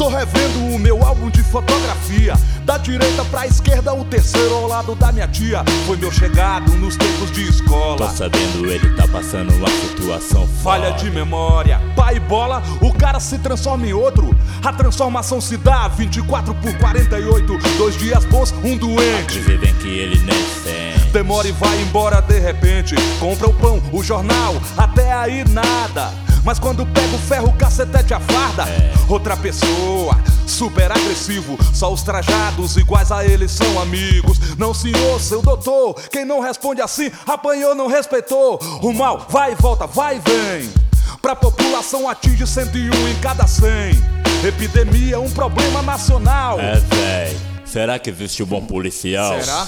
revendo o meu álbum de fotografia. Da direita pra esquerda, o terceiro ao lado da minha tia. Foi meu chegado nos tempos de escola. Tô sabendo, ele tá passando uma situação falha foda. de memória, pai e bola, o cara se transforma em outro. A transformação se dá 24 por 48. 2 dias bons, um doente. Dizer bem que ele nem sente. Demora e vai embora de repente. Compra o pão, o jornal, até aí nada. Mas quando pega o ferro, o cacetete, a farda, outra pessoa, super agressivo. Só os trajados iguais a ele são amigos. Não senhor, seu doutor, quem não responde assim, apanhou, não respeitou. O mal vai e volta, vai e vem. Pra população atinge 101 em cada 100. Epidemia, um problema nacional. Véi, será que existe um bom policial? Será?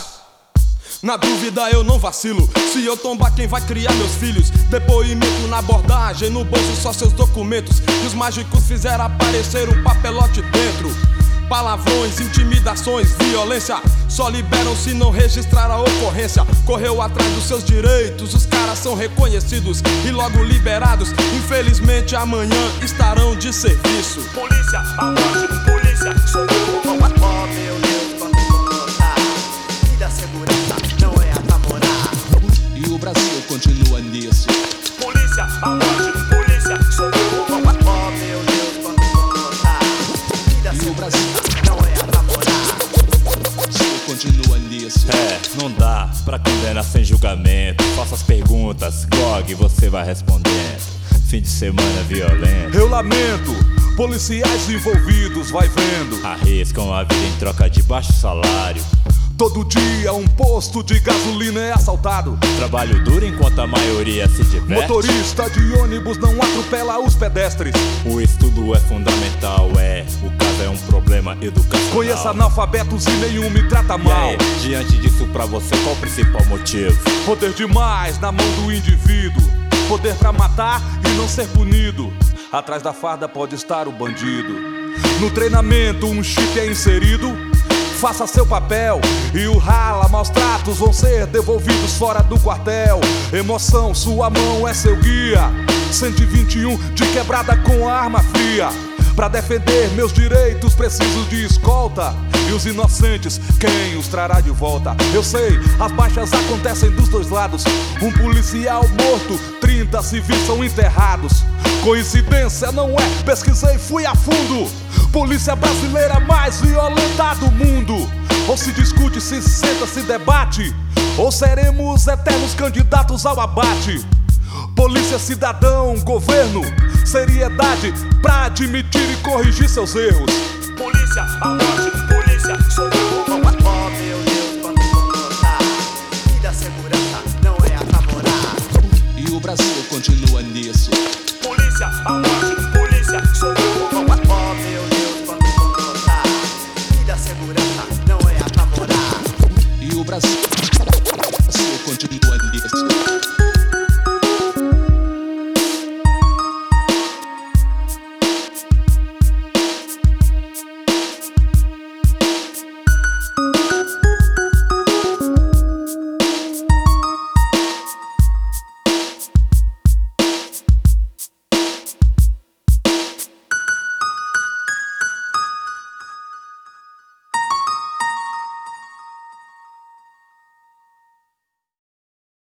Na dúvida eu não vacilo. Se eu tombar, quem vai criar meus filhos? Depoimento na abordagem, no bolso só seus documentos. E os mágicos fizeram aparecer um papelote dentro. Palavrões, intimidações, violência só liberam se não registrar a ocorrência. Correu atrás dos seus direitos, os caras são reconhecidos e logo liberados. Infelizmente amanhã estarão de serviço. Polícia, abate, polícia, sou eu. Oh meu Deus, quando vou notar. Vida segurança não é apavorar. E o Brasil continua nisso. Polícia, abate, polícia, sou eu. Oh meu Deus, quando vou notar. Vida segurança não é apavorar. O Brasil continua nisso. Não dá pra condenar sem julgamento. Faça as perguntas, GOG, você vai respondendo. Fim de semana violento. Eu lamento, policiais envolvidos, vai vendo. Arriscam a vida em troca de baixo salário. Todo dia um posto de gasolina é assaltado. Trabalho duro enquanto a maioria se diverte. Motorista de ônibus não atropela os pedestres. O estudo é fundamental, o caso é um problema educacional. Conheço analfabetos e nenhum me trata E mal. aí, diante disso pra você, qual o principal motivo? Poder demais na mão do indivíduo. Poder pra matar e não ser punido. Atrás da farda pode estar o bandido. No treinamento um chip é inserido. Faça seu papel e o rala, maus tratos vão ser devolvidos fora do quartel. Emoção, sua mão é seu guia. 121 de quebrada com a arma fria. Pra defender meus direitos preciso de escolta. E os inocentes, quem os trará de volta? Eu sei, as baixas acontecem dos dois lados. Um policial morto, 30 civis são enterrados. Coincidência não é, pesquisei, fui a fundo. Polícia brasileira mais violenta do mundo. Ou se discute, se senta, se debate. Ou seremos eternos candidatos ao abate. Polícia, cidadão, governo, seriedade pra admitir e corrigir seus erros. Polícia, abate, polícia, sou eu. Oh meu Deus, quando vou notar. Vida segurança não é apavorar. E o Brasil continua nisso. Polícia, abate,